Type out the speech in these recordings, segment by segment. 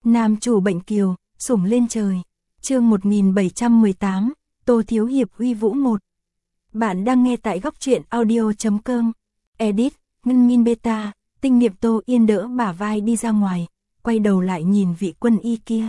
Nam chủ bệnh kiều, sủng lên trời. Chương 1718, Tô Thiếu Hiệp uy vũ 1. Bạn đang nghe tại góc truyện audio.com. Edit, Ngân Min Beta, tinh niệm Tô Yên đỡ bả vai đi ra ngoài, quay đầu lại nhìn vị quân y kia.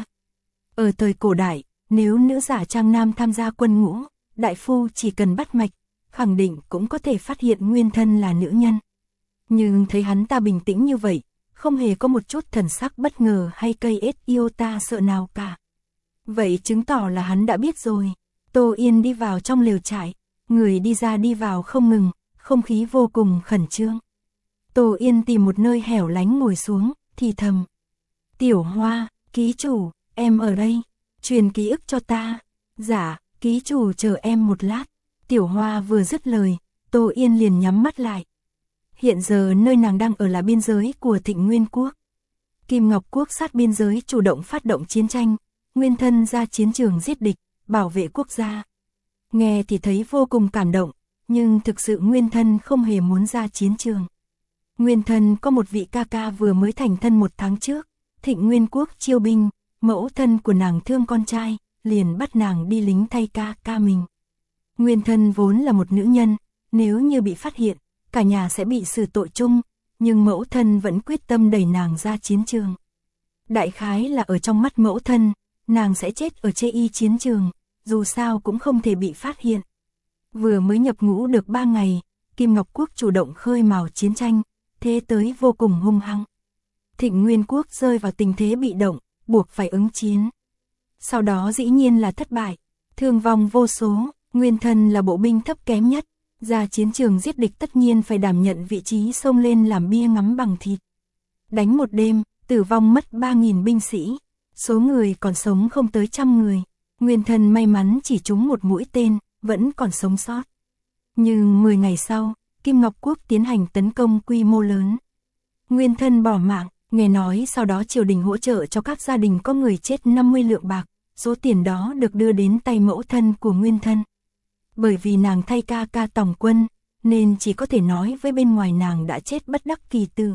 Ở thời cổ đại, nếu nữ giả trang nam tham gia quân ngũ, đại phu chỉ cần bắt mạch, khẳng định cũng có thể phát hiện nguyên thân là nữ nhân. Nhưng thấy hắn ta bình tĩnh như vậy, không hề có một chút thần sắc bất ngờ hay cây ết iota sợ nào cả. Vậy chứng tỏ là hắn đã biết rồi. Tô Yên đi vào trong lều trại, người đi ra đi vào không ngừng, không khí vô cùng khẩn trương. Tô Yên tìm một nơi hẻo lánh ngồi xuống, thì thầm. Tiểu Hoa, ký chủ, em ở đây, truyền ký ức cho ta. Dạ, ký chủ chờ em một lát. Tiểu Hoa vừa dứt lời, Tô Yên liền nhắm mắt lại. Hiện giờ nơi nàng đang ở là biên giới của Thịnh Nguyên Quốc. Kim Ngọc Quốc sát biên giới chủ động phát động chiến tranh, nguyên thân ra chiến trường giết địch, bảo vệ quốc gia. Nghe thì thấy vô cùng cảm động, nhưng thực sự nguyên thân không hề muốn ra chiến trường. Nguyên thân có một vị ca ca vừa mới thành thân 1 tháng trước, Thịnh Nguyên Quốc chiêu binh, mẫu thân của nàng thương con trai, liền bắt nàng đi lính thay ca ca mình. Nguyên thân vốn là một nữ nhân, nếu như bị phát hiện, cả nhà sẽ bị xử tội chung, nhưng mẫu thân vẫn quyết tâm đẩy nàng ra chiến trường. Đại khái là ở trong mắt mẫu thân, nàng sẽ chết ở chê y chiến trường, dù sao cũng không thể bị phát hiện. Vừa mới nhập ngũ được 3 ngày, Kim Ngọc Quốc chủ động khơi mào chiến tranh, thế tới vô cùng hung hăng. Thịnh Nguyên Quốc rơi vào tình thế bị động, buộc phải ứng chiến. Sau đó dĩ nhiên là thất bại, thương vong vô số, nguyên thân là bộ binh thấp kém nhất. Ra chiến trường giết địch tất nhiên phải đảm nhận vị trí xông lên làm bia ngắm bằng thịt. Đánh một đêm, tử vong mất 3.000 binh sĩ, số người còn sống không tới 100 người. Nguyên thân may mắn chỉ trúng một mũi tên, vẫn còn sống sót. Nhưng 10 ngày sau, Kim Ngọc Quốc tiến hành tấn công quy mô lớn. Nguyên thân bỏ mạng, nghe nói sau đó triều đình hỗ trợ cho các gia đình có người chết 50 lượng bạc, số tiền đó được đưa đến tay mẫu thân của nguyên thân. Bởi vì nàng thay ca ca tòng quân, nên chỉ có thể nói với bên ngoài nàng đã chết bất đắc kỳ tử.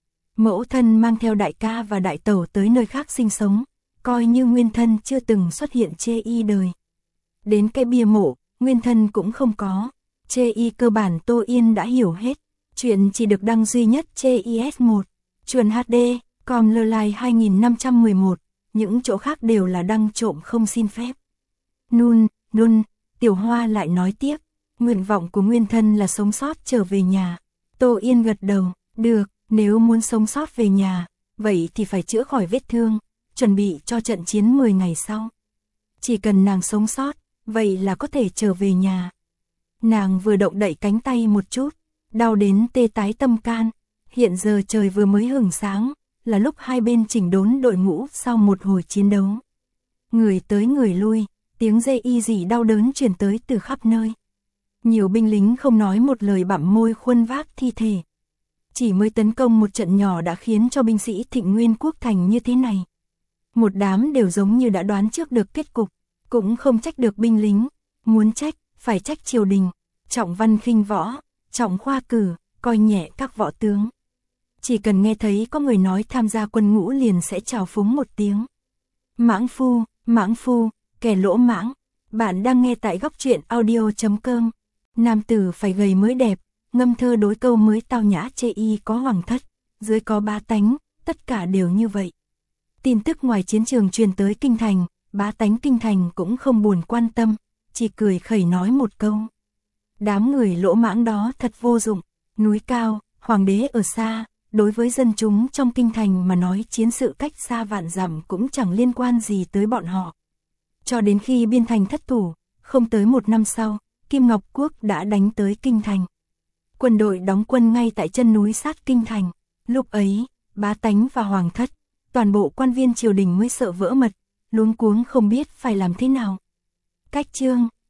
Mẫu thân mang theo đại ca và đại tẩu tới nơi khác sinh sống, coi như nguyên thân chưa từng xuất hiện chê y đời. Đến cái bia mộ, nguyên thân cũng không có, chê y cơ bản Tô Yên đã hiểu hết, chuyện chỉ được đăng duy nhất chê IS1, truyền HD, com lơ lai 2511, những chỗ khác đều là đăng trộm không xin phép. Nun. Tiểu Hoa lại nói tiếp, nguyện vọng của nguyên thân là sống sót trở về nhà. Tô Yên gật đầu, được, nếu muốn sống sót về nhà, vậy thì phải chữa khỏi vết thương, chuẩn bị cho trận chiến 10 ngày sau. Chỉ cần nàng sống sót, vậy là có thể trở về nhà. Nàng vừa động đậy cánh tay một chút, đau đến tê tái tâm can. Hiện giờ trời vừa mới hửng sáng, là lúc hai bên chỉnh đốn đội ngũ sau một hồi chiến đấu. Người tới người lui. Tiếng dây y dỉ đau đớn truyền tới từ khắp nơi. Nhiều binh lính không nói một lời bặm môi khuân vác thi thể. Chỉ mới tấn công một trận nhỏ đã khiến cho binh sĩ Thịnh Nguyên Quốc thành như thế này. Một đám đều giống như đã đoán trước được kết cục, cũng không trách được binh lính, muốn trách, phải trách triều đình, trọng văn khinh võ, trọng khoa cử, coi nhẹ các võ tướng. Chỉ cần nghe thấy có người nói tham gia quân ngũ liền sẽ trào phúng một tiếng. Mãng phu. Kẻ lỗ mãng, bạn đang nghe tại góc truyện audio.com. Nam tử phải gầy mới đẹp, ngâm thơ đối câu mới tao nhã chê y có hoàng thất, dưới có bá tánh, tất cả đều như vậy. Tin tức ngoài chiến trường truyền tới kinh thành, bá tánh kinh thành cũng không buồn quan tâm, chỉ cười khẩy nói một câu. Đám người lỗ mãng đó thật vô dụng, núi cao, hoàng đế ở xa, đối với dân chúng trong kinh thành mà nói chiến sự cách xa vạn dặm cũng chẳng liên quan gì tới bọn họ. Cho đến khi biên thành thất thủ, không tới 1 năm sau, Kim Ngọc Quốc đã đánh tới kinh thành. Quân đội đóng quân ngay tại chân núi sát kinh thành. Lúc ấy, bá tánh và hoàng thất, toàn bộ quan viên triều đình mới sợ vỡ mật, luống cuống không biết phải làm thế nào. Cách chương,